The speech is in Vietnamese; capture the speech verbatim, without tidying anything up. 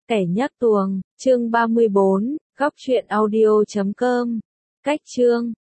Kẻ nhắc tuồng, chương ba mươi bốn, góc truyện audio chấm com. Cách chương